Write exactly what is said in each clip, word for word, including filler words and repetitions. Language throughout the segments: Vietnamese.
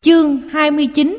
Chương hai mươi chín.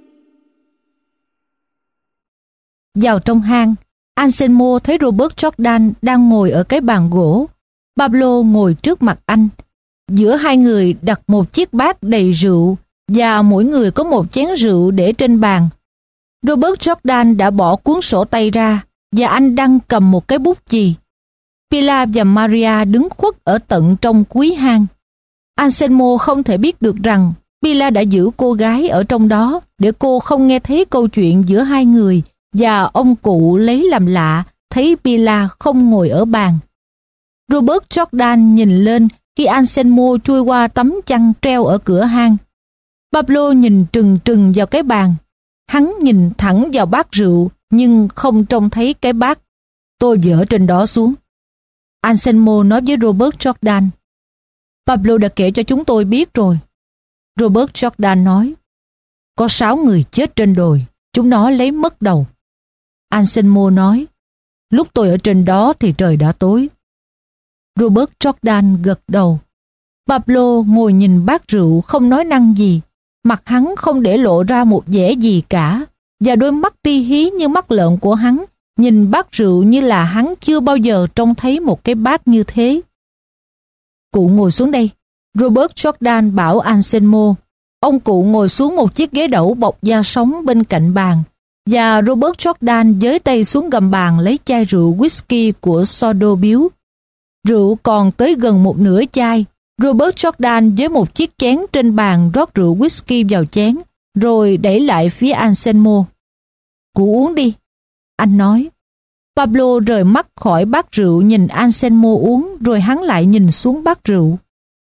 Vào trong hang, Anselmo thấy Robert Jordan đang ngồi ở cái bàn gỗ. Pablo ngồi trước mặt anh. Giữa hai người đặt một chiếc bát đầy rượu và mỗi người có một chén rượu để trên bàn. Robert Jordan đã bỏ cuốn sổ tay ra và anh đang cầm một cái bút chì. Pilar và Maria đứng khuất ở tận trong cuối hang. Anselmo không thể biết được rằng Pilar đã giữ cô gái ở trong đó để cô không nghe thấy câu chuyện giữa hai người, và ông cụ lấy làm lạ thấy Pilar không ngồi ở bàn. Robert Jordan nhìn lên khi Anselmo chui qua tấm chăn treo ở cửa hang. Pablo nhìn trừng trừng vào cái bàn. Hắn nhìn thẳng vào bát rượu nhưng không trông thấy cái bát. Tôi dỡ trên đó xuống, Anselmo nói với Robert Jordan. Pablo đã kể cho chúng tôi biết rồi. Robert Jordan nói. Có sáu người chết trên đồi, chúng nó lấy mất đầu. Anselmo nói. Lúc tôi ở trên đó thì trời đã tối. Robert Jordan gật đầu. Pablo ngồi nhìn bát rượu không nói năng gì. Mặt hắn không để lộ ra một vẻ gì cả, và đôi mắt ti hí như mắt lợn của hắn nhìn bát rượu như là hắn chưa bao giờ trông thấy một cái bát như thế. Cụ ngồi xuống đây, Robert Jordan bảo Anselmo. Ông cụ ngồi xuống một chiếc ghế đẩu bọc da sống bên cạnh bàn, và Robert Jordan giơ tay xuống gầm bàn lấy chai rượu whisky của Sordo biếu. Rượu còn tới gần một nửa chai. Robert Jordan với một chiếc chén trên bàn rót rượu whisky vào chén, rồi đẩy lại phía Anselmo. Cụ uống đi, anh nói. Pablo rời mắt khỏi bát rượu nhìn Anselmo uống, rồi hắn lại nhìn xuống bát rượu.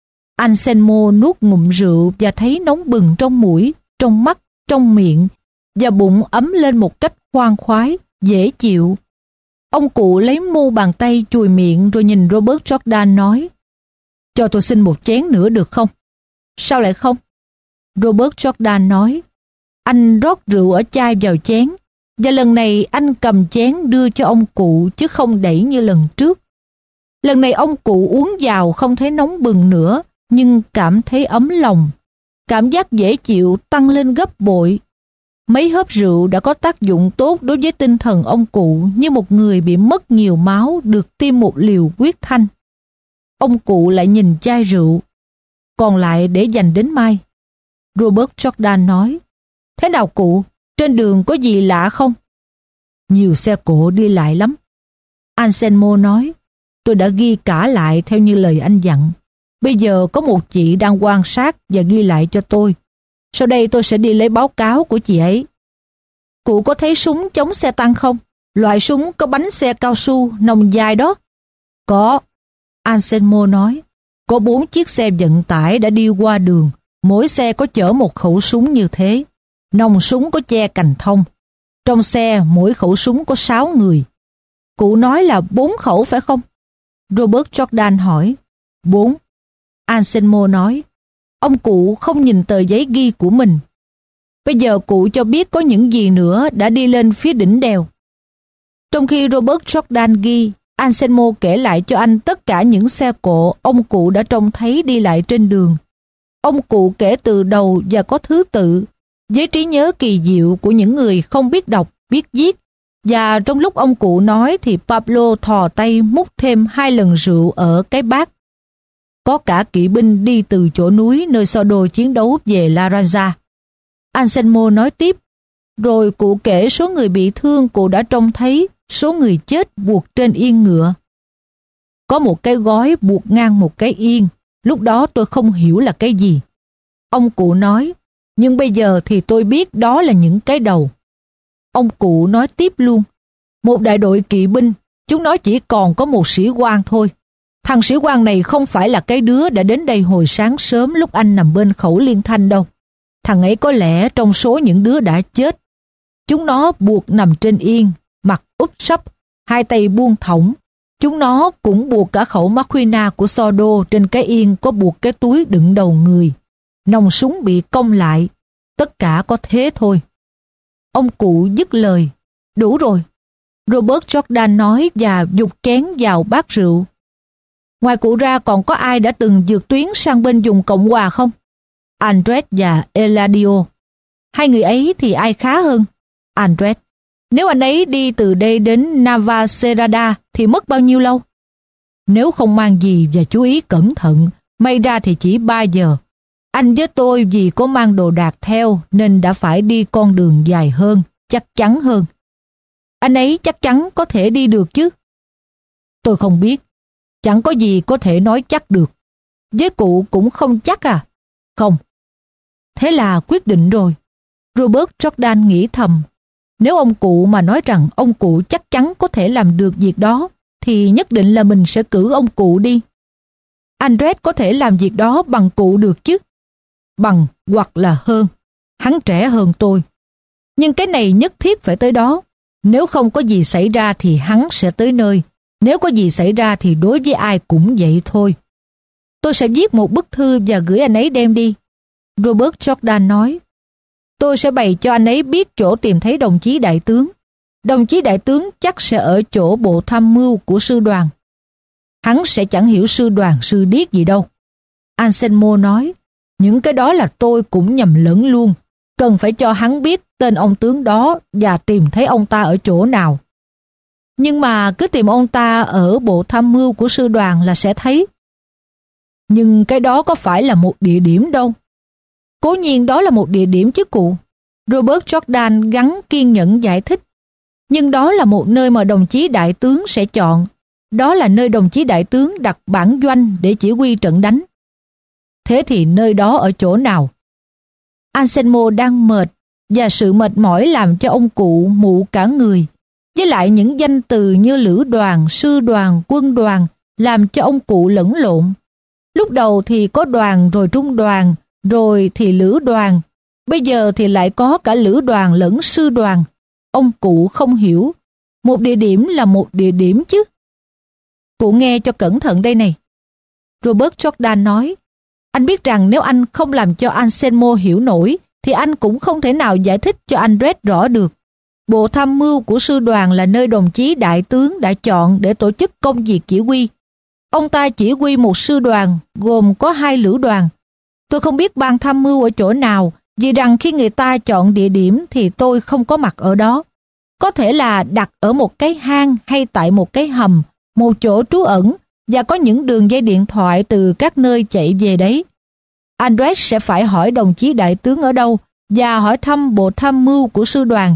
Anselmo nuốt ngụm rượu và thấy nóng bừng trong mũi, trong mắt, trong miệng, và bụng ấm lên một cách khoan khoái, dễ chịu. Ông cụ lấy mu bàn tay chùi miệng rồi nhìn Robert Jordan nói. Cho tôi xin một chén nữa được không? Sao lại không? Robert Jordan nói. Anh rót rượu ở chai vào chén, và lần này anh cầm chén đưa cho ông cụ chứ không đẩy như lần trước. Lần này ông cụ uống vào không thấy nóng bừng nữa, nhưng cảm thấy ấm lòng. Cảm giác dễ chịu tăng lên gấp bội. Mấy hớp rượu đã có tác dụng tốt đối với tinh thần ông cụ, như một người bị mất nhiều máu được tiêm một liều huyết thanh. Ông cụ lại nhìn chai rượu. Còn lại để dành đến mai. Robert Jordan nói. Thế nào cụ? Trên đường có gì lạ không? Nhiều xe cộ đi lại lắm. Anselmo nói. Tôi đã ghi cả lại theo như lời anh dặn. Bây giờ có một chị đang quan sát và ghi lại cho tôi. Sau đây tôi sẽ đi lấy báo cáo của chị ấy. Cụ có thấy súng chống xe tăng không? Loại súng có bánh xe cao su, nòng dài đó. Có. Anselmo nói. Có bốn chiếc xe vận tải đã đi qua đường. Mỗi xe có chở một khẩu súng như thế. Nòng súng có che cành thông. Trong xe mỗi khẩu súng có sáu người. Cụ nói là bốn khẩu phải không? Robert Jordan hỏi. Bốn. Anselmo nói. Ông cụ không nhìn tờ giấy ghi của mình. Bây giờ cụ cho biết có những gì nữa đã đi lên phía đỉnh đèo. Trong khi Robert Jordan ghi, Anselmo kể lại cho anh tất cả những xe cộ ông cụ đã trông thấy đi lại trên đường. Ông cụ kể từ đầu và có thứ tự, với trí nhớ kỳ diệu của những người không biết đọc, biết viết. Và trong lúc ông cụ nói thì Pablo thò tay múc thêm hai lần rượu ở cái bát. Có cả kỵ binh đi từ chỗ núi nơi Sordo chiến đấu về La Raza. Anselmo nói tiếp, rồi cụ kể số người bị thương cụ đã trông thấy, số người chết buộc trên yên ngựa. Có một cái gói buộc ngang một cái yên, lúc đó tôi không hiểu là cái gì. Ông cụ nói, nhưng bây giờ thì tôi biết đó là những cái đầu. Ông cụ nói tiếp luôn, một đại đội kỵ binh, chúng nó chỉ còn có một sĩ quan thôi. Thằng sĩ quan này không phải là cái đứa đã đến đây hồi sáng sớm lúc anh nằm bên khẩu liên thanh đâu. Thằng ấy có lẽ trong số những đứa đã chết. Chúng nó buộc nằm trên yên, mặt úp sấp, hai tay buông thõng. Chúng nó cũng buộc cả khẩu Maquina của Sordo trên cái yên có buộc cái túi đựng đầu người. Nòng súng bị cong lại. Tất cả có thế thôi. Ông cụ dứt lời. Đủ rồi. Robert Jordan nói và vụt chén vào bát rượu. Ngoài cụ ra còn có ai đã từng vượt tuyến sang bên vùng Cộng Hòa không? Andres và Eladio. Hai người ấy thì ai khá hơn? Andres. Nếu anh ấy đi từ đây đến Navacerrada thì mất bao nhiêu lâu? Nếu không mang gì và chú ý cẩn thận, may ra thì chỉ ba giờ. Anh với tôi vì có mang đồ đạc theo nên đã phải đi con đường dài hơn, chắc chắn hơn. Anh ấy chắc chắn có thể đi được chứ? Tôi không biết. Chẳng có gì có thể nói chắc được. Với cụ cũng không chắc à? Không. Thế là quyết định rồi. Robert Jordan nghĩ thầm. Nếu ông cụ mà nói rằng ông cụ chắc chắn có thể làm được việc đó, thì nhất định là mình sẽ cử ông cụ đi. Andres có thể làm việc đó bằng cụ được chứ? Bằng hoặc là hơn. Hắn trẻ hơn tôi. Nhưng cái này nhất thiết phải tới đó. Nếu không có gì xảy ra thì hắn sẽ tới nơi. Nếu có gì xảy ra thì đối với ai cũng vậy thôi. Tôi sẽ viết một bức thư và gửi anh ấy đem đi. Robert Jordan nói. Tôi sẽ bày cho anh ấy biết chỗ tìm thấy đồng chí đại tướng. Đồng chí đại tướng chắc sẽ ở chỗ bộ tham mưu của sư đoàn. Hắn sẽ chẳng hiểu sư đoàn sư điếc gì đâu. Anselmo nói. Những cái đó là tôi cũng nhầm lẫn luôn. Cần phải cho hắn biết tên ông tướng đó và tìm thấy ông ta ở chỗ nào. Nhưng mà cứ tìm ông ta ở bộ tham mưu của sư đoàn là sẽ thấy. Nhưng cái đó có phải là một địa điểm đâu. Cố nhiên đó là một địa điểm chứ cụ. Robert Jordan gắng kiên nhẫn giải thích. Nhưng đó là một nơi mà đồng chí đại tướng sẽ chọn. Đó là nơi đồng chí đại tướng đặt bản doanh để chỉ huy trận đánh. Thế thì nơi đó ở chỗ nào? Anselmo đang mệt và sự mệt mỏi làm cho ông cụ mụ cả người. Với lại những danh từ như lữ đoàn, sư đoàn, quân đoàn làm cho ông cụ lẫn lộn. Lúc đầu thì có đoàn rồi trung đoàn, rồi thì lữ đoàn. Bây giờ thì lại có cả lữ đoàn lẫn sư đoàn. Ông cụ không hiểu. Một địa điểm là một địa điểm chứ. Cụ nghe cho cẩn thận đây này. Robert Jordan nói. Anh biết rằng nếu anh không làm cho Anselmo hiểu nổi, thì anh cũng không thể nào giải thích cho Andres rõ được. Bộ tham mưu của sư đoàn là nơi đồng chí đại tướng đã chọn để tổ chức công việc chỉ huy. Ông ta chỉ huy một sư đoàn, gồm có hai lữ đoàn. Tôi không biết ban tham mưu ở chỗ nào, vì rằng khi người ta chọn địa điểm thì tôi không có mặt ở đó. Có thể là đặt ở một cái hang hay tại một cái hầm, một chỗ trú ẩn, và có những đường dây điện thoại từ các nơi chạy về đấy. Andres sẽ phải hỏi đồng chí đại tướng ở đâu và hỏi thăm bộ tham mưu của sư đoàn.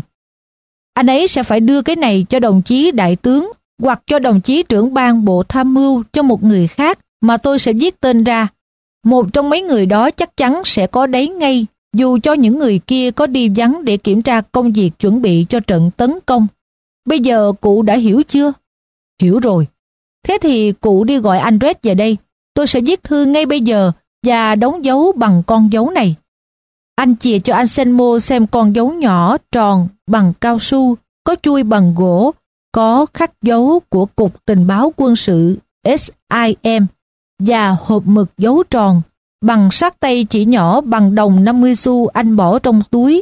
Anh ấy sẽ phải đưa cái này cho đồng chí đại tướng hoặc cho đồng chí trưởng ban bộ tham mưu cho một người khác mà tôi sẽ viết tên ra. Một trong mấy người đó chắc chắn sẽ có đấy ngay, dù cho những người kia có đi vắng để kiểm tra công việc chuẩn bị cho trận tấn công. Bây giờ cụ đã hiểu chưa? Hiểu rồi. Thế thì cụ đi gọi Andres về đây. Tôi sẽ viết thư ngay bây giờ và đóng dấu bằng con dấu này. Anh chìa cho Anselmo xem con dấu nhỏ, tròn, bằng cao su, có chui bằng gỗ, có khắc dấu của Cục Tình báo Quân sự S I M và hộp mực dấu tròn, bằng sát tay chỉ nhỏ bằng đồng năm mươi xu anh bỏ trong túi.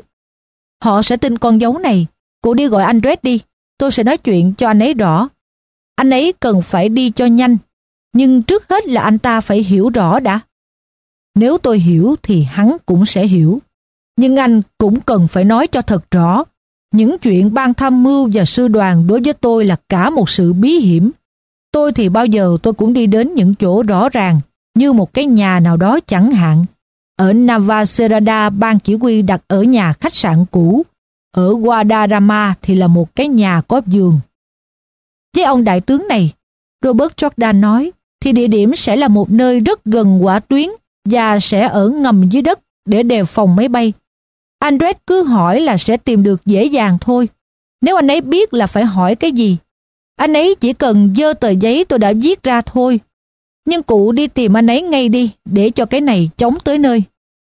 Họ sẽ tin con dấu này. Cụ đi gọi Andres đi. Tôi sẽ nói chuyện cho anh ấy rõ. Anh ấy cần phải đi cho nhanh, nhưng trước hết là anh ta phải hiểu rõ đã. Nếu tôi hiểu thì hắn cũng sẽ hiểu. Nhưng anh cũng cần phải nói cho thật rõ. Những chuyện ban tham mưu và sư đoàn đối với tôi là cả một sự bí hiểm. Tôi thì bao giờ tôi cũng đi đến những chỗ rõ ràng, như một cái nhà nào đó chẳng hạn. Ở Navacerrada, ban chỉ huy đặt ở nhà khách sạn cũ. Ở Guadarrama thì là một cái nhà có giường. Với ông đại tướng này, Robert Jordan nói, thì địa điểm sẽ là một nơi rất gần hỏa tuyến và sẽ ở ngầm dưới đất để đề phòng máy bay. Andres cứ hỏi là sẽ tìm được dễ dàng thôi. Nếu anh ấy biết là phải hỏi cái gì, anh ấy chỉ cần giơ tờ giấy tôi đã viết ra thôi. Nhưng cụ đi tìm anh ấy ngay đi, để cho cái này chống tới nơi.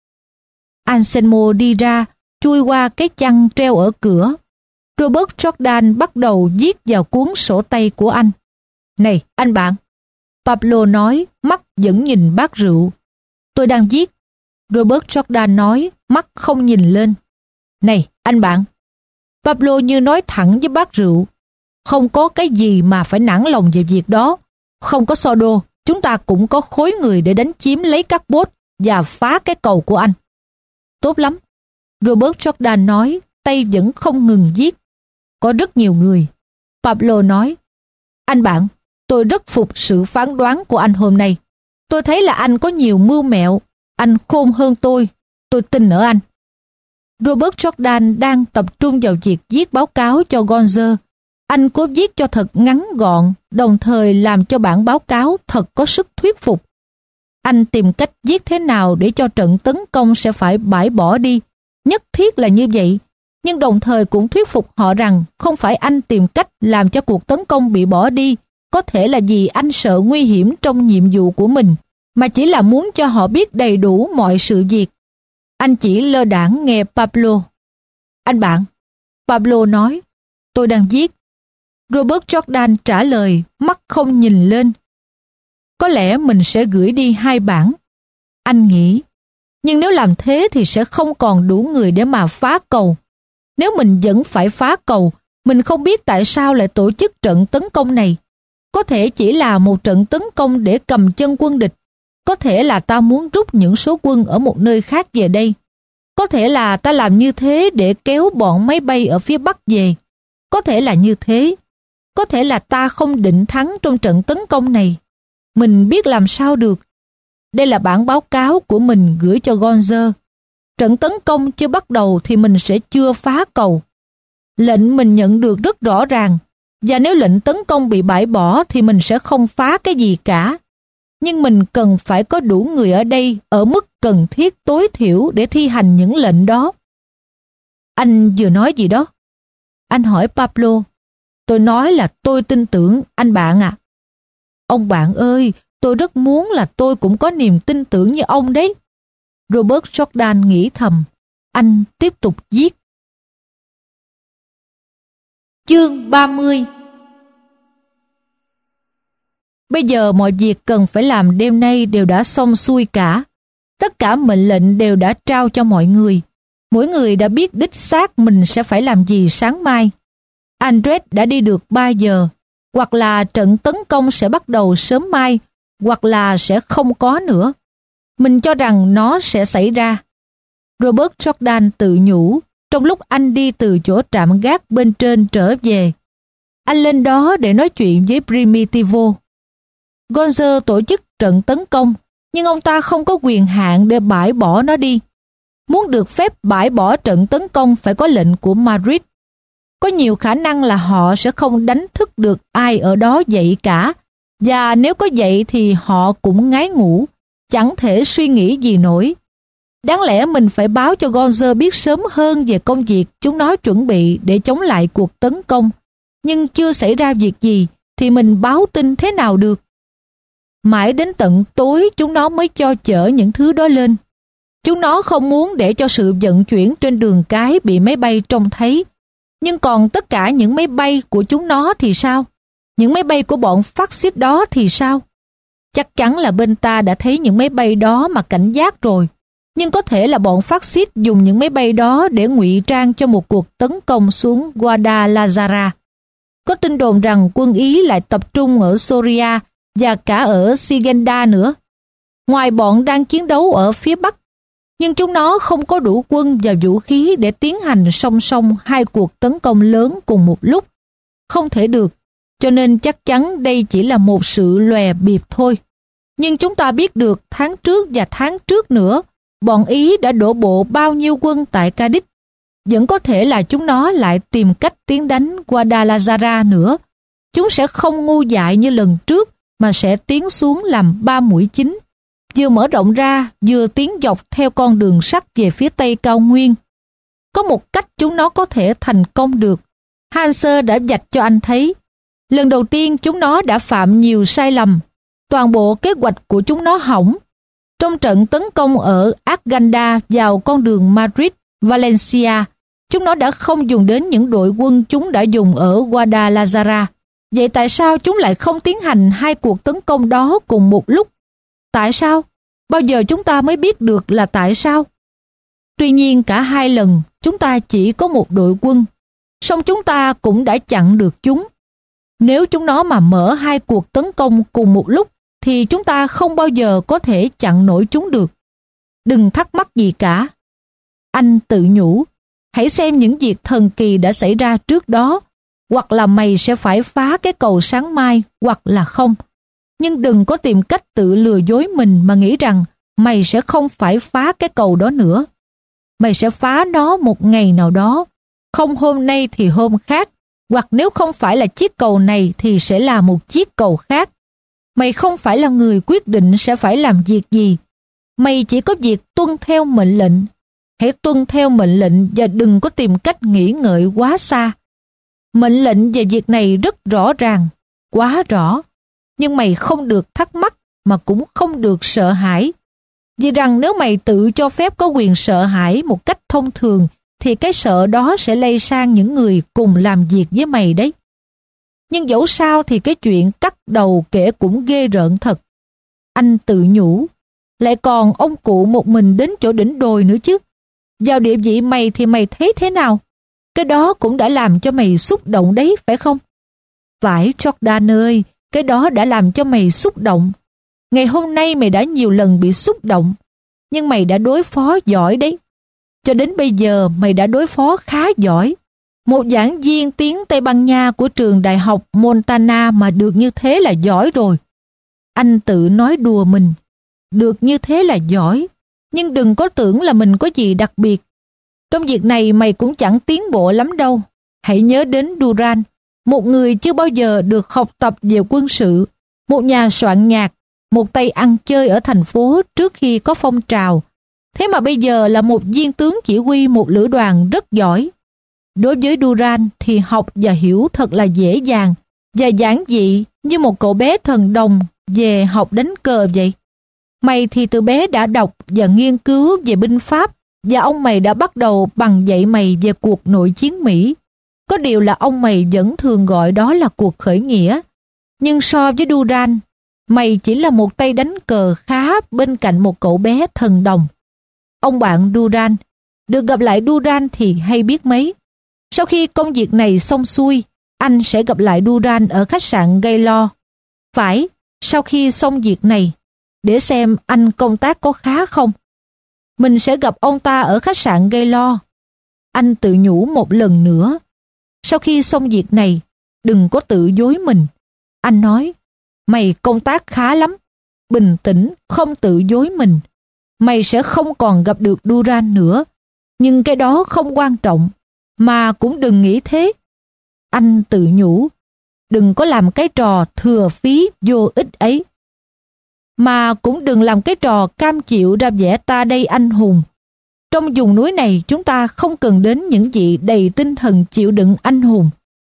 Anselmo đi ra, chui qua cái chăn treo ở cửa. Robert Jordan bắt đầu viết vào cuốn sổ tay của anh. Này, anh bạn. Pablo nói, mắt vẫn nhìn bát rượu. Tôi đang viết. Robert Jordan nói, mắt không nhìn lên. Này, anh bạn. Pablo như nói thẳng với bát rượu. Không có cái gì mà phải nản lòng về việc đó. Không có so đô, chúng ta cũng có khối người để đánh chiếm lấy các bốt và phá cái cầu của anh. tốt lắm. Robert Jordan nói, tay vẫn không ngừng viết. Có rất nhiều người. Pablo nói, anh bạn, tôi rất phục sự phán đoán của anh hôm nay. Tôi thấy là anh có nhiều mưu mẹo. Anh khôn hơn tôi. Tôi tin ở anh. Robert Jordan đang tập trung vào việc viết báo cáo cho Gonzer. Anh cố viết cho thật ngắn gọn, đồng thời làm cho bản báo cáo thật có sức thuyết phục. Anh tìm cách viết thế nào để cho trận tấn công sẽ phải bãi bỏ đi. Nhất thiết là như vậy, nhưng đồng thời cũng thuyết phục họ rằng không phải anh tìm cách làm cho cuộc tấn công bị bỏ đi, có thể là vì anh sợ nguy hiểm trong nhiệm vụ của mình, mà chỉ là muốn cho họ biết đầy đủ mọi sự việc. Anh chỉ lơ đãng nghe Pablo. Anh bạn, Pablo nói, tôi đang viết. Robert Jordan trả lời, mắt không nhìn lên. Có lẽ mình sẽ gửi đi hai bản. Anh nghĩ, nhưng nếu làm thế thì sẽ không còn đủ người để mà phá cầu. Nếu mình vẫn phải phá cầu, mình không biết tại sao lại tổ chức trận tấn công này. Có thể chỉ là một trận tấn công để cầm chân quân địch. Có thể là ta muốn rút những số quân ở một nơi khác về đây. Có thể là ta làm như thế để kéo bọn máy bay ở phía Bắc về. Có thể là như thế. Có thể là ta không định thắng trong trận tấn công này. Mình biết làm sao được. Đây là bản báo cáo của mình gửi cho Gonzer. Trận tấn công chưa bắt đầu thì mình sẽ chưa phá cầu. Lệnh mình nhận được rất rõ ràng, và nếu lệnh tấn công bị bãi bỏ thì mình sẽ không phá cái gì cả. Nhưng mình cần phải có đủ người ở đây ở mức cần thiết tối thiểu để thi hành những lệnh đó. Anh vừa nói gì đó? Anh hỏi Pablo. Tôi nói là tôi tin tưởng anh bạn ạ. À. Ông bạn ơi, tôi rất muốn là tôi cũng có niềm tin tưởng như ông đấy. Robert Jordan nghĩ thầm. Anh tiếp tục viết. Chương ba mươi. Bây giờ mọi việc cần phải làm đêm nay đều đã xong xuôi cả. Tất cả mệnh lệnh đều đã trao cho mọi người. Mỗi người đã biết đích xác mình sẽ phải làm gì sáng mai. Andres đã đi được ba giờ. Hoặc là trận tấn công sẽ bắt đầu sớm mai, hoặc là sẽ không có nữa. Mình cho rằng nó sẽ xảy ra. Robert Jordan tự nhủ trong lúc anh đi từ chỗ trạm gác bên trên trở về. Anh lên đó để nói chuyện với Primitivo. Gonzer tổ chức trận tấn công, nhưng ông ta không có quyền hạn để bãi bỏ nó đi. Muốn được phép bãi bỏ trận tấn công phải có lệnh của Madrid. Có nhiều khả năng là họ sẽ không đánh thức được ai ở đó dậy cả, và nếu có dậy thì họ cũng ngái ngủ, chẳng thể suy nghĩ gì nổi. Đáng lẽ mình phải báo cho Gonzer biết sớm hơn về công việc chúng nó chuẩn bị để chống lại cuộc tấn công, nhưng chưa xảy ra việc gì thì mình báo tin thế nào được. Mãi đến tận tối chúng nó mới cho chở những thứ đó lên. Chúng nó không muốn để cho sự vận chuyển trên đường cái bị máy bay trông thấy. Nhưng còn tất cả những máy bay của chúng nó thì sao? Những máy bay của bọn phát xít đó thì sao? Chắc chắn là bên ta đã thấy những máy bay đó mà cảnh giác rồi. Nhưng có thể là bọn phát xít dùng những máy bay đó để ngụy trang cho một cuộc tấn công xuống Guadalajara. Có tin đồn rằng quân Ý lại tập trung ở Soria và cả ở Sigenda nữa. Ngoài bọn đang chiến đấu ở phía Bắc, nhưng chúng nó không có đủ quân và vũ khí để tiến hành song song hai cuộc tấn công lớn cùng một lúc. Không thể được, cho nên chắc chắn đây chỉ là một sự lòe bịp thôi. Nhưng chúng ta biết được tháng trước và tháng trước nữa, bọn Ý đã đổ bộ bao nhiêu quân tại Cadiz. Vẫn có thể là chúng nó lại tìm cách tiến đánh Guadalajara nữa. Chúng sẽ không ngu dại như lần trước, mà sẽ tiến xuống làm ba mũi chính, vừa mở rộng ra, vừa tiến dọc theo con đường sắt về phía tây cao nguyên. Có một cách chúng nó có thể thành công được. Hanser đã vạch cho anh thấy. Lần đầu tiên chúng nó đã phạm nhiều sai lầm. Toàn bộ kế hoạch của chúng nó hỏng. Trong trận tấn công ở Arganda vào con đường Madrid-Valencia, chúng nó đã không dùng đến những đội quân chúng đã dùng ở Guadalajara. Vậy tại sao chúng lại không tiến hành hai cuộc tấn công đó cùng một lúc? Tại sao? Bao giờ chúng ta mới biết được là tại sao? Tuy nhiên cả hai lần chúng ta chỉ có một đội quân, song chúng ta cũng đã chặn được chúng. Nếu chúng nó mà mở hai cuộc tấn công cùng một lúc thì chúng ta không bao giờ có thể chặn nổi chúng được. Đừng thắc mắc gì cả. Anh tự nhủ, hãy xem những việc thần kỳ đã xảy ra trước đó, hoặc là mày sẽ phải phá cái cầu sáng mai, hoặc là không. Nhưng đừng có tìm cách tự lừa dối mình mà nghĩ rằng mày sẽ không phải phá cái cầu đó nữa. Mày sẽ phá nó một ngày nào đó, không hôm nay thì hôm khác, hoặc nếu không phải là chiếc cầu này thì sẽ là một chiếc cầu khác. Mày không phải là người quyết định sẽ phải làm việc gì. Mày chỉ có việc tuân theo mệnh lệnh. Hãy tuân theo mệnh lệnh và đừng có tìm cách nghĩ ngợi quá xa. Mệnh lệnh về việc này rất rõ ràng, quá rõ. Nhưng mày không được thắc mắc mà cũng không được sợ hãi. Vì rằng nếu mày tự cho phép có quyền sợ hãi một cách thông thường thì cái sợ đó sẽ lây sang những người cùng làm việc với mày đấy. Nhưng dẫu sao thì cái chuyện cắt đầu kể cũng ghê rợn thật. Anh tự nhủ, lại còn ông cụ một mình đến chỗ đỉnh đồi nữa chứ. Vào địa vị mày thì mày thấy thế nào? Cái đó cũng đã làm cho mày xúc động đấy, phải không? Phải, Jordan ơi, cái đó đã làm cho mày xúc động. Ngày hôm nay mày đã nhiều lần bị xúc động, nhưng mày đã đối phó giỏi đấy. Cho đến bây giờ mày đã đối phó khá giỏi. Một giảng viên tiếng Tây Ban Nha của trường đại học Montana mà được như thế là giỏi rồi. Anh tự nói đùa mình, được như thế là giỏi, nhưng đừng có tưởng là mình có gì đặc biệt. Trong việc này mày cũng chẳng tiến bộ lắm đâu. Hãy nhớ đến Duran, một người chưa bao giờ được học tập về quân sự, một nhà soạn nhạc, một tay ăn chơi ở thành phố trước khi có phong trào. Thế mà bây giờ là một viên tướng chỉ huy một lữ đoàn rất giỏi. Đối với Duran thì học và hiểu thật là dễ dàng và giản dị như một cậu bé thần đồng về học đánh cờ vậy. Mày thì từ bé đã đọc và nghiên cứu về binh pháp và ông mày đã bắt đầu bằng dạy mày về cuộc nội chiến Mỹ. Có điều là ông mày vẫn thường gọi đó là cuộc khởi nghĩa. Nhưng so với Duran, mày chỉ là một tay đánh cờ khá bên cạnh một cậu bé thần đồng. Ông bạn Duran, được gặp lại Duran thì hay biết mấy. Sau khi công việc này xong xuôi, anh sẽ gặp lại Duran ở khách sạn Gaylord. Phải, sau khi xong việc này, để xem anh công tác có khá không. Mình sẽ gặp ông ta ở khách sạn Gaylord. Anh tự nhủ một lần nữa. Sau khi xong việc này, đừng có tự dối mình. Anh nói, mày công tác khá lắm. Bình tĩnh, không tự dối mình. Mày sẽ không còn gặp được Duran nữa. Nhưng cái đó không quan trọng. Mà cũng đừng nghĩ thế. Anh tự nhủ, đừng có làm cái trò thừa phí vô ích ấy. Mà cũng đừng làm cái trò cam chịu ra vẻ ta đây anh hùng. Trong vùng núi này chúng ta không cần đến những vị đầy tinh thần chịu đựng anh hùng.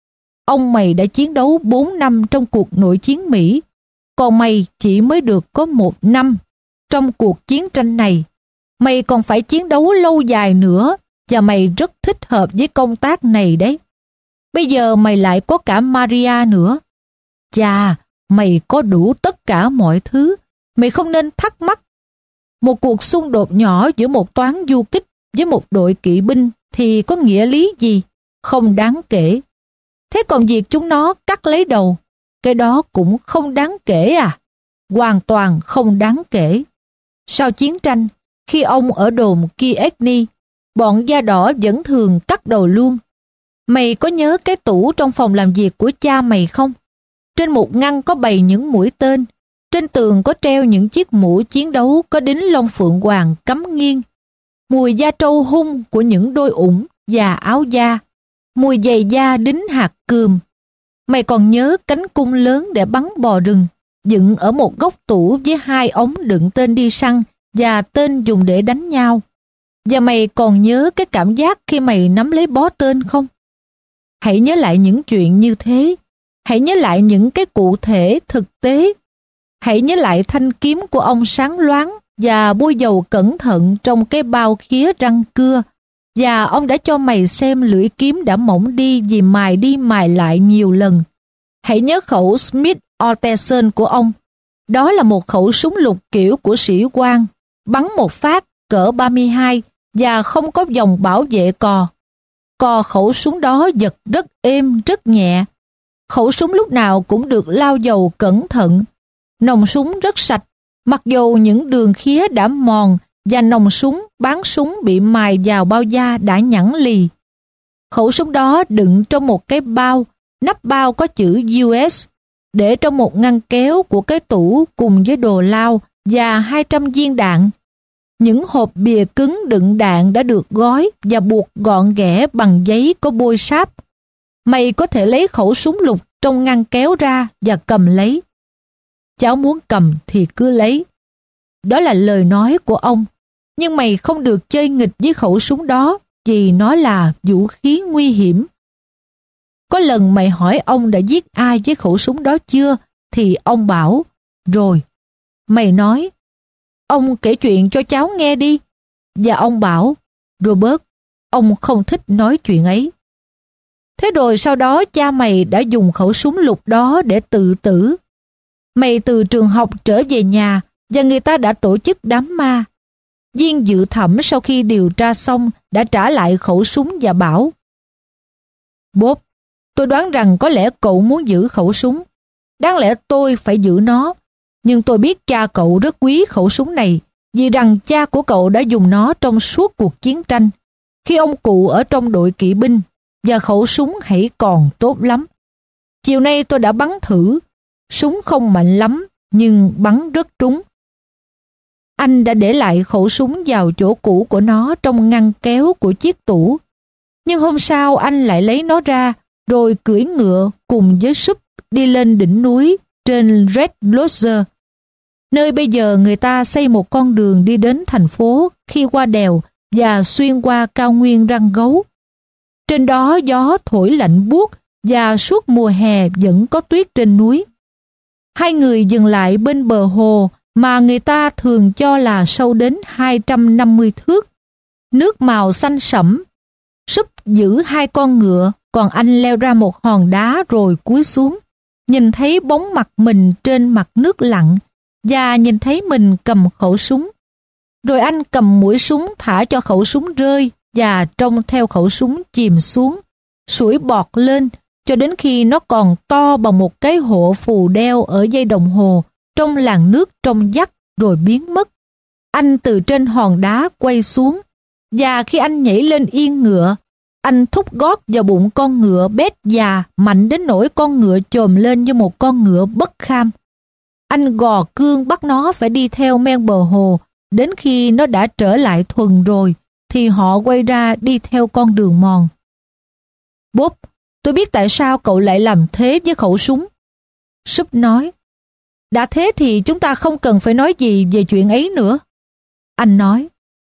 Ông mày đã chiến đấu bốn năm trong cuộc nội chiến Mỹ, còn mày chỉ mới được có một năm trong cuộc chiến tranh này. Mày còn phải chiến đấu lâu dài nữa và mày rất thích hợp với công tác này đấy. Bây giờ mày lại có cả Maria nữa. Chà, mày có đủ tất cả mọi thứ. Mày không nên thắc mắc. Một cuộc xung đột nhỏ giữa một toán du kích với một đội kỵ binh thì có nghĩa lý gì? Không đáng kể. Thế còn việc chúng nó cắt lấy đầu, cái đó cũng không đáng kể à? Hoàn toàn không đáng kể. Sau chiến tranh, khi ông ở đồn Kiekni, bọn da đỏ vẫn thường cắt đầu luôn. Mày có nhớ cái tủ trong phòng làm việc của cha mày không? Trên một ngăn có bày những mũi tên, trên tường có treo những chiếc mũ chiến đấu có đính lông phượng hoàng cắm nghiêng. Mùi da trâu hung của những đôi ủng và áo da, mùi giày da đính hạt cườm. Mày còn nhớ cánh cung lớn để bắn bò rừng, dựng ở một góc tủ với hai ống đựng tên đi săn và tên dùng để đánh nhau. Và mày còn nhớ cái cảm giác khi mày nắm lấy bó tên không? Hãy nhớ lại những chuyện như thế. Hãy nhớ lại những cái cụ thể thực tế. Hãy nhớ lại thanh kiếm của ông sáng loáng và bôi dầu cẩn thận trong cái bao khía răng cưa. Và ông đã cho mày xem lưỡi kiếm đã mỏng đi vì mài đi mài lại nhiều lần. Hãy nhớ khẩu Smith Orteson của ông. Đó là một khẩu súng lục kiểu của sĩ quan, bắn một phát cỡ ba mươi hai và không có vòng bảo vệ cò. Cò khẩu súng đó giật rất êm, rất nhẹ. Khẩu súng lúc nào cũng được lau dầu cẩn thận. Nòng súng rất sạch, mặc dù những đường khía đã mòn và nòng súng, bán súng bị mài vào bao da đã nhẵn lì. Khẩu súng đó đựng trong một cái bao, nắp bao có chữ u ét, để trong một ngăn kéo của cái tủ cùng với đồ lao và hai trăm viên đạn. Những hộp bìa cứng đựng đạn đã được gói và buộc gọn ghẽ bằng giấy có bôi sáp. Mày có thể lấy khẩu súng lục trong ngăn kéo ra và cầm lấy. Cháu muốn cầm thì cứ lấy. Đó là lời nói của ông. Nhưng mày không được chơi nghịch với khẩu súng đó vì nó là vũ khí nguy hiểm. Có lần mày hỏi ông đã giết ai với khẩu súng đó chưa, thì ông bảo, rồi. Mày nói, ông kể chuyện cho cháu nghe đi. Và ông bảo, Robert, ông không thích nói chuyện ấy. Thế rồi sau đó cha mày đã dùng khẩu súng lục đó để tự tử. Mày từ trường học trở về nhà và người ta đã tổ chức đám ma. Viên dự thẩm sau khi điều tra xong đã trả lại khẩu súng và bảo, Bob, tôi đoán rằng có lẽ cậu muốn giữ khẩu súng. Đáng lẽ tôi phải giữ nó. Nhưng tôi biết cha cậu rất quý khẩu súng này vì rằng cha của cậu đã dùng nó trong suốt cuộc chiến tranh khi ông cụ ở trong đội kỵ binh và khẩu súng hãy còn tốt lắm. Chiều nay tôi đã bắn thử. Súng không mạnh lắm nhưng bắn rất trúng. Anh đã để lại khẩu súng vào chỗ cũ của nó trong ngăn kéo của chiếc tủ. Nhưng hôm sau anh lại lấy nó ra rồi cưỡi ngựa cùng với Súp đi lên đỉnh núi trên Red Lodge, nơi bây giờ người ta xây một con đường đi đến thành phố khi qua đèo và xuyên qua cao nguyên răng gấu. Trên đó gió thổi lạnh buốt và suốt mùa hè vẫn có tuyết trên núi. Hai người dừng lại bên bờ hồ mà người ta thường cho là sâu đến hai trăm năm mươi thước. Nước màu xanh sẫm. Súp giữ hai con ngựa, còn anh leo ra một hòn đá rồi cúi xuống, nhìn thấy bóng mặt mình trên mặt nước lặng và nhìn thấy mình cầm khẩu súng. Rồi anh cầm mũi súng thả cho khẩu súng rơi và trông theo khẩu súng chìm xuống, sủi bọt lên cho đến khi nó còn to bằng một cái hộ phù đeo ở dây đồng hồ trong làn nước trong vắt rồi biến mất. Anh từ trên hòn đá quay xuống và khi anh nhảy lên yên ngựa, anh thúc gót vào bụng con ngựa bét già mạnh đến nỗi con ngựa chồm lên như một con ngựa bất kham. Anh gò cương bắt nó phải đi theo men bờ hồ, đến khi nó đã trở lại thuần rồi thì họ quay ra đi theo con đường mòn. Bob, tôi biết tại sao cậu lại làm thế với khẩu súng. Súp nói, đã thế thì chúng ta không cần phải nói gì về chuyện ấy nữa. Anh nói,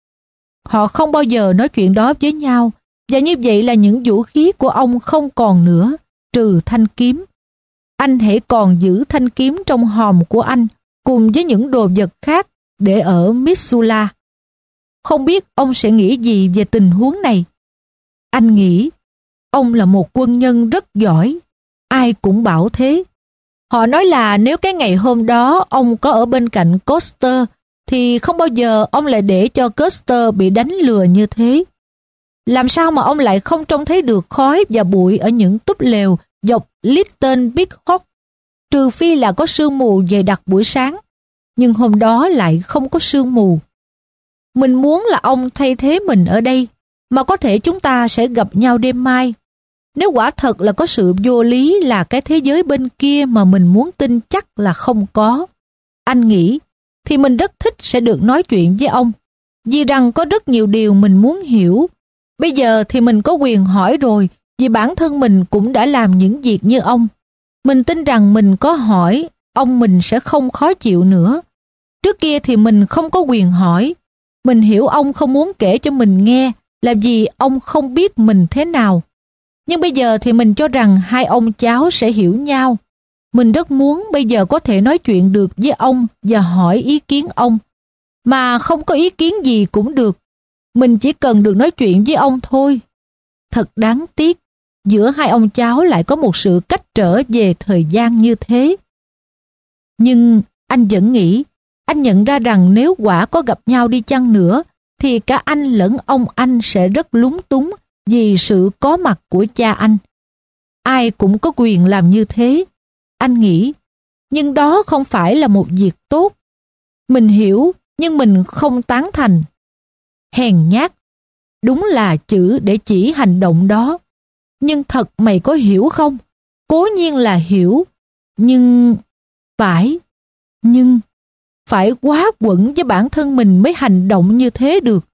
họ không bao giờ nói chuyện đó với nhau, và như vậy là những vũ khí của ông không còn nữa, trừ thanh kiếm. Anh hãy còn giữ thanh kiếm trong hòm của anh, cùng với những đồ vật khác để ở Missoula. Không biết ông sẽ nghĩ gì về tình huống này? Anh nghĩ, ông là một quân nhân rất giỏi. Ai cũng bảo thế. Họ nói là nếu cái ngày hôm đó ông có ở bên cạnh Custer, thì không bao giờ ông lại để cho Custer bị đánh lừa như thế. Làm sao mà ông lại không trông thấy được khói và bụi ở những túp lều dọc Little Big Hawk, trừ phi là có sương mù dày đặc buổi sáng. Nhưng hôm đó lại không có sương mù. Mình muốn là ông thay thế mình ở đây, mà có thể chúng ta sẽ gặp nhau đêm mai. Nếu quả thật là có sự vô lý là cái thế giới bên kia mà mình muốn tin chắc là không có, anh nghĩ, thì mình rất thích sẽ được nói chuyện với ông, vì rằng có rất nhiều điều mình muốn hiểu. Bây giờ thì mình có quyền hỏi rồi, vì bản thân mình cũng đã làm những việc như ông. Mình tin rằng mình có hỏi, ông mình sẽ không khó chịu nữa. Trước kia thì mình không có quyền hỏi. Mình hiểu ông không muốn kể cho mình nghe là vì ông không biết mình thế nào. Nhưng bây giờ thì mình cho rằng hai ông cháu sẽ hiểu nhau. Mình rất muốn bây giờ có thể nói chuyện được với ông và hỏi ý kiến ông. Mà không có ý kiến gì cũng được. Mình chỉ cần được nói chuyện với ông thôi. Thật đáng tiếc, giữa hai ông cháu lại có một sự cách trở về thời gian như thế. Nhưng anh vẫn nghĩ, anh nhận ra rằng nếu quả có gặp nhau đi chăng nữa, thì cả anh lẫn ông anh sẽ rất lúng túng vì sự có mặt của cha anh. Ai cũng có quyền làm như thế, anh nghĩ, nhưng đó không phải là một việc tốt. Mình hiểu nhưng mình không tán thành. Hèn nhát, đúng là chữ để chỉ hành động đó. Nhưng thật mày có hiểu không? Cố nhiên là hiểu, nhưng... Phải, nhưng... Phải quá quẩn với bản thân mình mới hành động như thế được.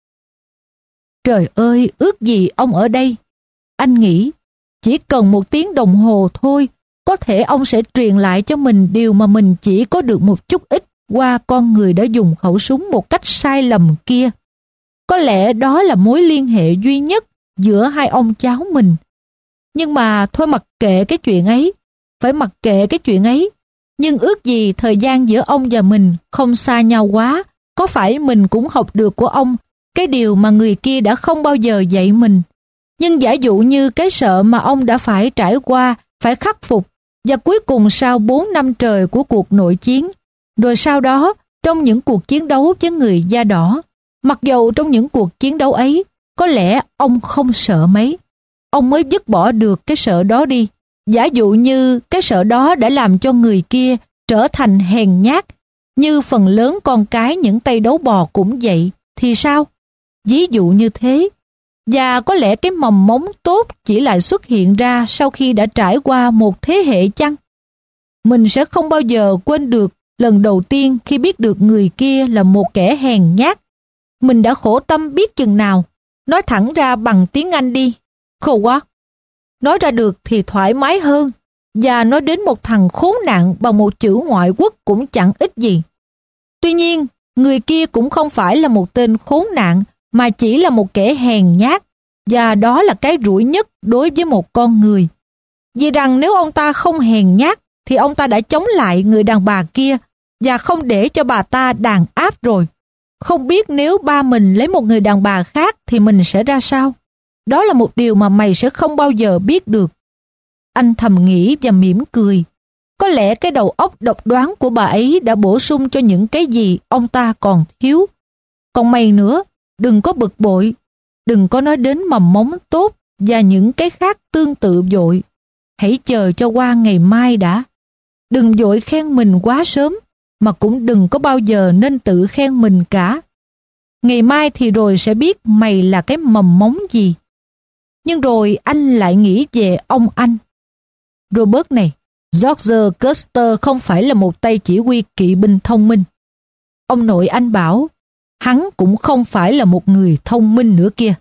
Trời ơi, ước gì ông ở đây. Anh nghĩ, chỉ cần một tiếng đồng hồ thôi, có thể ông sẽ truyền lại cho mình điều mà mình chỉ có được một chút ít qua con người đã dùng khẩu súng một cách sai lầm kia. Có lẽ đó là mối liên hệ duy nhất giữa hai ông cháu mình. Nhưng mà thôi mặc kệ cái chuyện ấy, phải mặc kệ cái chuyện ấy. Nhưng ước gì thời gian giữa ông và mình không xa nhau quá, có phải mình cũng học được của ông cái điều mà người kia đã không bao giờ dạy mình. Nhưng giả dụ như cái sợ mà ông đã phải trải qua, phải khắc phục, và cuối cùng sau bốn năm trời của cuộc nội chiến, rồi sau đó trong những cuộc chiến đấu với người da đỏ, mặc dầu trong những cuộc chiến đấu ấy, có lẽ ông không sợ mấy, ông mới dứt bỏ được cái sợ đó đi. Giả dụ như cái sợ đó đã làm cho người kia trở thành hèn nhát, như phần lớn con cái những tay đấu bò cũng vậy, thì sao? Ví dụ như thế. Và có lẽ cái mầm mống tốt chỉ lại xuất hiện ra sau khi đã trải qua một thế hệ chăng? Mình sẽ không bao giờ quên được lần đầu tiên khi biết được người kia là một kẻ hèn nhát. Mình đã khổ tâm biết chừng nào. Nói thẳng ra bằng tiếng Anh đi. Khổ quá. Nói ra được thì thoải mái hơn. Và nói đến một thằng khốn nạn bằng một chữ ngoại quốc cũng chẳng ích gì. Tuy nhiên, người kia cũng không phải là một tên khốn nạn, mà chỉ là một kẻ hèn nhát. Và đó là cái rủi nhất đối với một con người. Vì rằng nếu ông ta không hèn nhát, thì ông ta đã chống lại người đàn bà kia và không để cho bà ta đàn áp rồi. Không biết nếu ba mình lấy một người đàn bà khác thì mình sẽ ra sao? Đó là một điều mà mày sẽ không bao giờ biết được. Anh thầm nghĩ và mỉm cười. Có lẽ cái đầu óc độc đoán của bà ấy đã bổ sung cho những cái gì ông ta còn thiếu. Còn mày nữa, đừng có bực bội, đừng có nói đến mầm mống tốt và những cái khác tương tự vội. Hãy chờ cho qua ngày mai đã. Đừng vội khen mình quá sớm, mà cũng đừng có bao giờ nên tự khen mình cả. Ngày mai thì rồi sẽ biết mày là cái mầm mống gì. Nhưng rồi anh lại nghĩ về ông anh. Robert này, George Custer không phải là một tay chỉ huy kỵ binh thông minh. Ông nội anh bảo, hắn cũng không phải là một người thông minh nữa kia.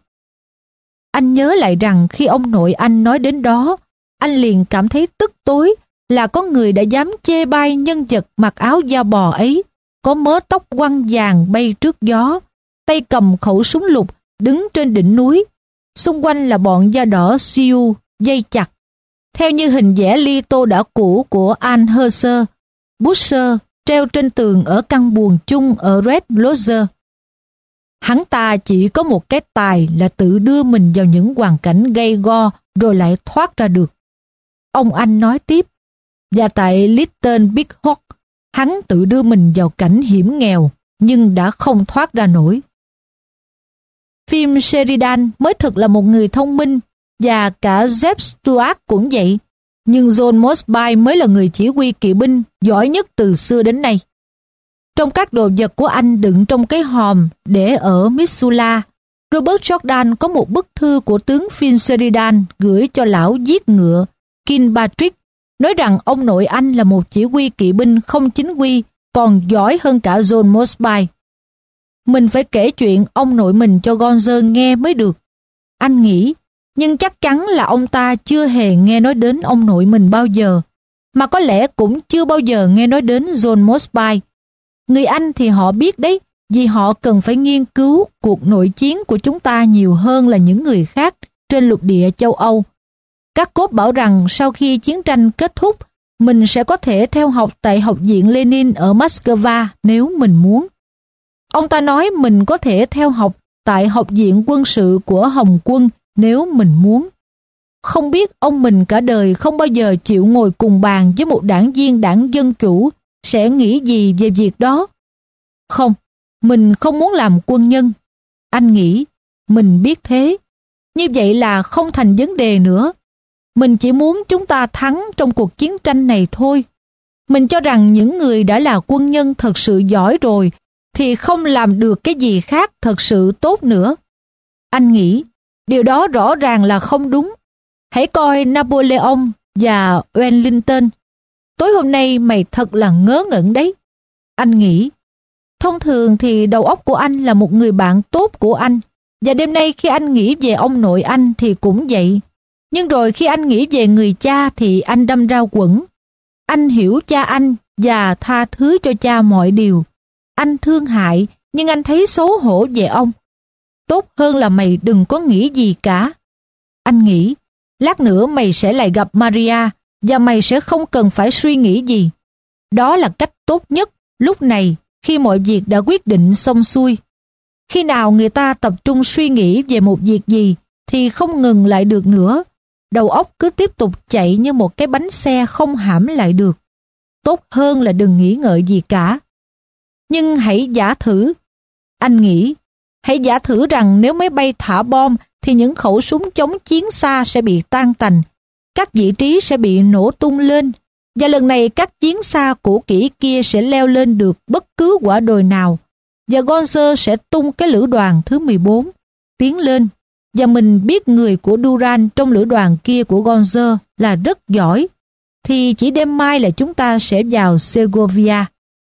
Anh nhớ lại rằng khi ông nội anh nói đến đó, anh liền cảm thấy tức tối là có người đã dám chê bai nhân vật mặc áo da bò ấy, có mớ tóc quăn vàng bay trước gió, tay cầm khẩu súng lục, đứng trên đỉnh núi. Xung quanh là bọn da đỏ Sioux dây chặt, theo như hình vẽ li tô đã cũ của Anheuser Busch treo trên tường ở căn buồng chung ở Red Lodge. Hắn ta chỉ có một cái tài là tự đưa mình vào những hoàn cảnh gay go rồi lại thoát ra được. Ông anh nói tiếp, và tại Little Big Hawk, hắn tự đưa mình vào cảnh hiểm nghèo nhưng đã không thoát ra nổi. Phim Sheridan mới thực là một người thông minh, và cả Jeb Stuart cũng vậy, nhưng John Mosby mới là người chỉ huy kỵ binh giỏi nhất từ xưa đến nay. Trong các đồ vật của anh đựng trong cái hòm để ở Missoula, Robert Jordan có một bức thư của tướng Phil Sheridan gửi cho lão giết ngựa Kilpatrick, nói rằng ông nội anh là một chỉ huy kỵ binh không chính quy, còn giỏi hơn cả John Mosby. Mình phải kể chuyện ông nội mình cho Gonzer nghe mới được. Anh nghĩ, nhưng chắc chắn là ông ta chưa hề nghe nói đến ông nội mình bao giờ, mà có lẽ cũng chưa bao giờ nghe nói đến John Mosby. Người Anh thì họ biết đấy, vì họ cần phải nghiên cứu cuộc nội chiến của chúng ta nhiều hơn là những người khác trên lục địa châu Âu. Các cốt bảo rằng sau khi chiến tranh kết thúc, mình sẽ có thể theo học tại Học viện Lenin ở Moscow nếu mình muốn. Ông ta nói mình có thể theo học tại Học viện quân sự của Hồng quân nếu mình muốn. Không biết ông mình cả đời không bao giờ chịu ngồi cùng bàn với một đảng viên đảng Dân Chủ sẽ nghĩ gì về việc đó? Không, mình không muốn làm quân nhân. Anh nghĩ, mình biết thế. Như vậy là không thành vấn đề nữa. Mình chỉ muốn chúng ta thắng trong cuộc chiến tranh này thôi. Mình cho rằng những người đã là quân nhân thật sự giỏi rồi thì không làm được cái gì khác thật sự tốt nữa. Anh nghĩ, điều đó rõ ràng là không đúng. Hãy coi Napoleon và Wellington. Tối hôm nay mày thật là ngớ ngẩn đấy. Anh nghĩ, thông thường thì đầu óc của anh là một người bạn tốt của anh, và đêm nay khi anh nghĩ về ông nội anh thì cũng vậy. Nhưng rồi khi anh nghĩ về người cha thì anh đâm ra quẫn. Anh hiểu cha anh và tha thứ cho cha mọi điều. Anh thương hại, nhưng anh thấy xấu hổ về ông. Tốt hơn là mày đừng có nghĩ gì cả. Anh nghĩ, lát nữa mày sẽ lại gặp Maria và mày sẽ không cần phải suy nghĩ gì. Đó là cách tốt nhất lúc này khi mọi việc đã quyết định xong xuôi. Khi nào người ta tập trung suy nghĩ về một việc gì thì không ngừng lại được nữa. Đầu óc cứ tiếp tục chạy như một cái bánh xe không hãm lại được. Tốt hơn là đừng nghĩ ngợi gì cả. Nhưng hãy giả thử. Anh nghĩ, hãy giả thử rằng nếu máy bay thả bom thì những khẩu súng chống chiến xa sẽ bị tan tành. Các vị trí sẽ bị nổ tung lên. Và lần này các chiến xa cũ kỹ kia sẽ leo lên được bất cứ quả đồi nào. Và Gonzer sẽ tung cái lữ đoàn thứ mười bốn, tiến lên. Và mình biết người của Duran trong lữ đoàn kia của Gonzer là rất giỏi. Thì chỉ đêm mai là chúng ta sẽ vào Segovia.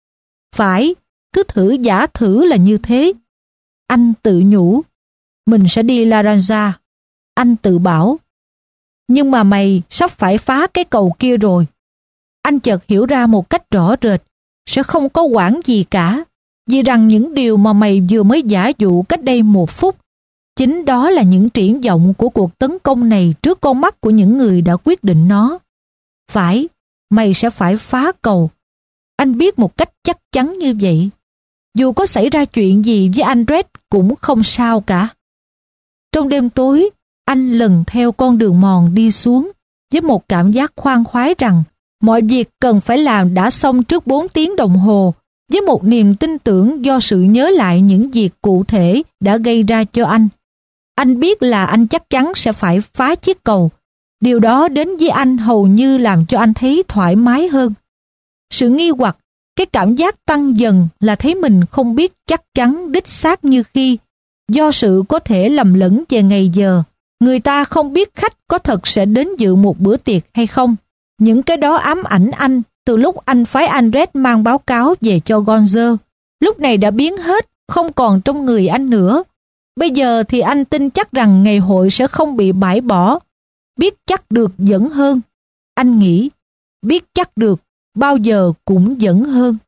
Phải, cứ thử giả thử là như thế. Anh tự nhủ, mình sẽ đi Laranja. Anh tự bảo, nhưng mà mày sắp phải phá cái cầu kia rồi. Anh chợt hiểu ra một cách rõ rệt, sẽ không có quản gì cả, vì rằng những điều mà mày vừa mới giả dụ cách đây một phút, chính đó là những triển vọng của cuộc tấn công này trước con mắt của những người đã quyết định nó. Phải, mày sẽ phải phá cầu. Anh biết một cách chắc chắn như vậy. Dù có xảy ra chuyện gì với Andres cũng không sao cả. Trong đêm tối, anh lần theo con đường mòn đi xuống với một cảm giác khoan khoái rằng mọi việc cần phải làm đã xong trước bốn tiếng đồng hồ, với một niềm tin tưởng do sự nhớ lại những việc cụ thể đã gây ra cho anh. Anh biết là anh chắc chắn sẽ phải phá chiếc cầu. Điều đó đến với anh hầu như làm cho anh thấy thoải mái hơn. Sự nghi hoặc, cái cảm giác tăng dần là thấy mình không biết chắc chắn đích xác như khi, do sự có thể lầm lẫn về ngày giờ, người ta không biết khách có thật sẽ đến dự một bữa tiệc hay không. Những cái đó ám ảnh anh từ lúc anh phái Andres mang báo cáo về cho Gonzer. Lúc này đã biến hết, không còn trong người anh nữa. Bây giờ thì anh tin chắc rằng ngày hội sẽ không bị bãi bỏ. Biết chắc được vẫn hơn. Anh nghĩ, biết chắc được bao giờ cũng vẫn hơn.